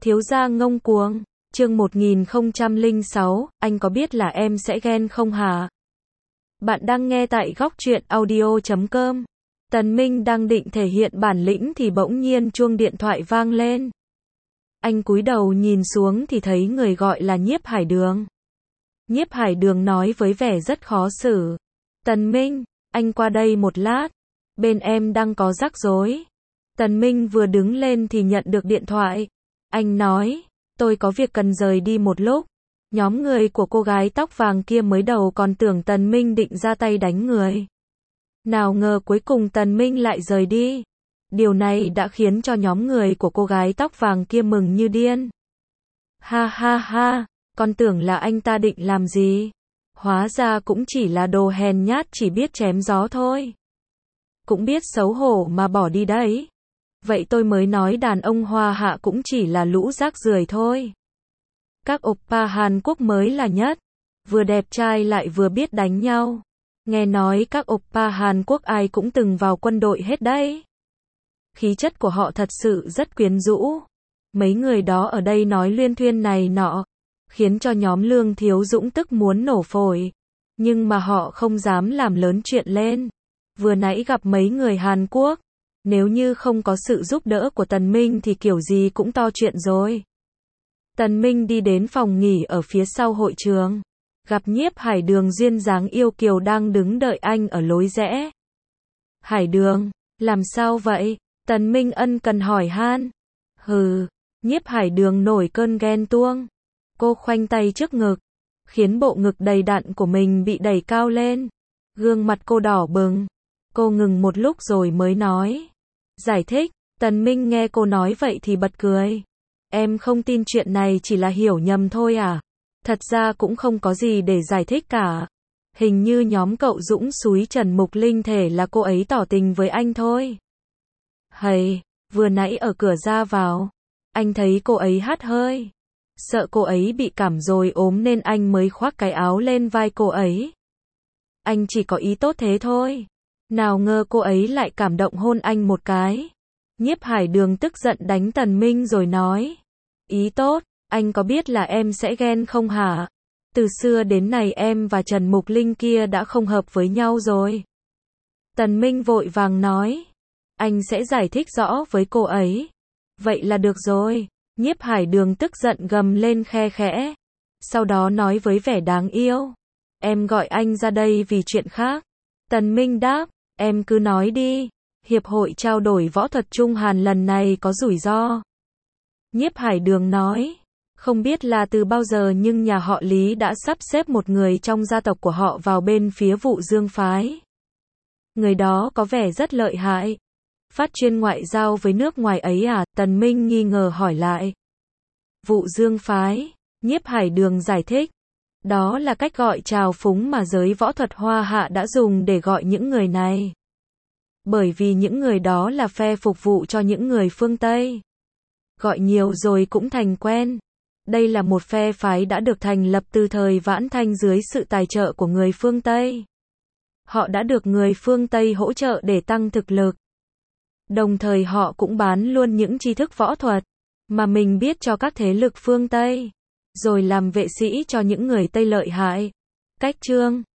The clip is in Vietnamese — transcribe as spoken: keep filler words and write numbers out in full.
Thiếu gia ngông cuồng. Chương một nghìn không trăm lẻ sáu, anh có biết là em sẽ ghen không hả? Bạn đang nghe tại góc truyện audio chấm com. Tần Minh đang định thể hiện bản lĩnh thì bỗng nhiên chuông điện thoại vang lên. Anh cúi đầu nhìn xuống thì thấy người gọi là Nhiếp Hải Đường. Nhiếp Hải Đường nói với vẻ rất khó xử. Tần Minh, anh qua đây một lát. Bên em đang có rắc rối. Tần Minh vừa đứng lên thì nhận được điện thoại. Anh nói, tôi có việc cần rời đi một lúc. Nhóm người của cô gái tóc vàng kia mới đầu còn tưởng Tần Minh định ra tay đánh người. Nào ngờ cuối cùng Tần Minh lại rời đi. Điều này đã khiến cho nhóm người của cô gái tóc vàng kia mừng như điên. Ha ha ha, con tưởng là anh ta định làm gì? Hóa ra cũng chỉ là đồ hèn nhát chỉ biết chém gió thôi. Cũng biết xấu hổ mà bỏ đi đấy. Vậy tôi mới nói đàn ông Hoa Hạ cũng chỉ là lũ rác rưởi thôi. Các oppa Hàn Quốc mới là nhất. Vừa đẹp trai lại vừa biết đánh nhau. Nghe nói các oppa Hàn Quốc ai cũng từng vào quân đội hết đấy. Khí chất của họ thật sự rất quyến rũ. Mấy người đó ở đây nói luyên thuyên này nọ, khiến cho nhóm Lương Thiếu Dũng tức muốn nổ phổi. Nhưng mà họ không dám làm lớn chuyện lên. Vừa nãy gặp mấy người Hàn Quốc, nếu như không có sự giúp đỡ của Tần Minh thì kiểu gì cũng to chuyện rồi. Tần Minh đi đến phòng nghỉ ở phía sau hội trường. Gặp Nhiếp Hải Đường duyên dáng yêu kiều đang đứng đợi anh ở lối rẽ. Hải Đường, làm sao vậy? Tần Minh ân cần hỏi han. Hừ, Nhiếp Hải Đường nổi cơn ghen tuông. Cô khoanh tay trước ngực, khiến bộ ngực đầy đặn của mình bị đẩy cao lên. Gương mặt cô đỏ bừng. Cô ngừng một lúc rồi mới nói. Giải thích. Tần Minh nghe cô nói vậy thì bật cười. Em không tin chuyện này chỉ là hiểu nhầm thôi à? Thật ra cũng không có gì để giải thích cả. Hình như nhóm cậu Dũng xúi Trần Mục Linh thể là cô ấy tỏ tình với anh thôi. Hầy, vừa nãy ở cửa ra vào, anh thấy cô ấy hắt hơi. Sợ cô ấy bị cảm rồi ốm nên anh mới khoác cái áo lên vai cô ấy. Anh chỉ có ý tốt thế thôi. Nào ngờ cô ấy lại cảm động hôn anh một cái. Nhiếp Hải Đường tức giận đánh Tần Minh rồi nói. Ý tốt, anh có biết là em sẽ ghen không hả? Từ xưa đến nay em và Trần Mục Linh kia đã không hợp với nhau rồi. Tần Minh vội vàng nói. Anh sẽ giải thích rõ với cô ấy. Vậy là được rồi. Nhiếp Hải Đường tức giận gầm lên khe khẽ. Sau đó nói với vẻ đáng yêu. Em gọi anh ra đây vì chuyện khác. Tần Minh đáp. Em cứ nói đi. Hiệp hội trao đổi võ thuật Trung Hàn lần này có rủi ro. Nhiếp Hải Đường nói. Không biết là từ bao giờ nhưng nhà họ Lý đã sắp xếp một người trong gia tộc của họ vào bên phía Vũ Dương phái. Người đó có vẻ rất lợi hại. Phát chuyên ngoại giao với nước ngoài ấy à? Tần Minh nghi ngờ hỏi lại. Vũ Dương phái. Nhiếp Hải Đường giải thích. Đó là cách gọi trào phúng mà giới võ thuật Hoa Hạ đã dùng để gọi những người này. Bởi vì những người đó là phe phục vụ cho những người phương Tây. Gọi nhiều rồi cũng thành quen. Đây là một phe phái đã được thành lập từ thời Vãn Thanh dưới sự tài trợ của người phương Tây. Họ đã được người phương Tây hỗ trợ để tăng thực lực. Đồng thời họ cũng bán luôn những tri thức võ thuật mà mình biết cho các thế lực phương Tây, rồi làm vệ sĩ cho những người Tây lợi hại. Cách chương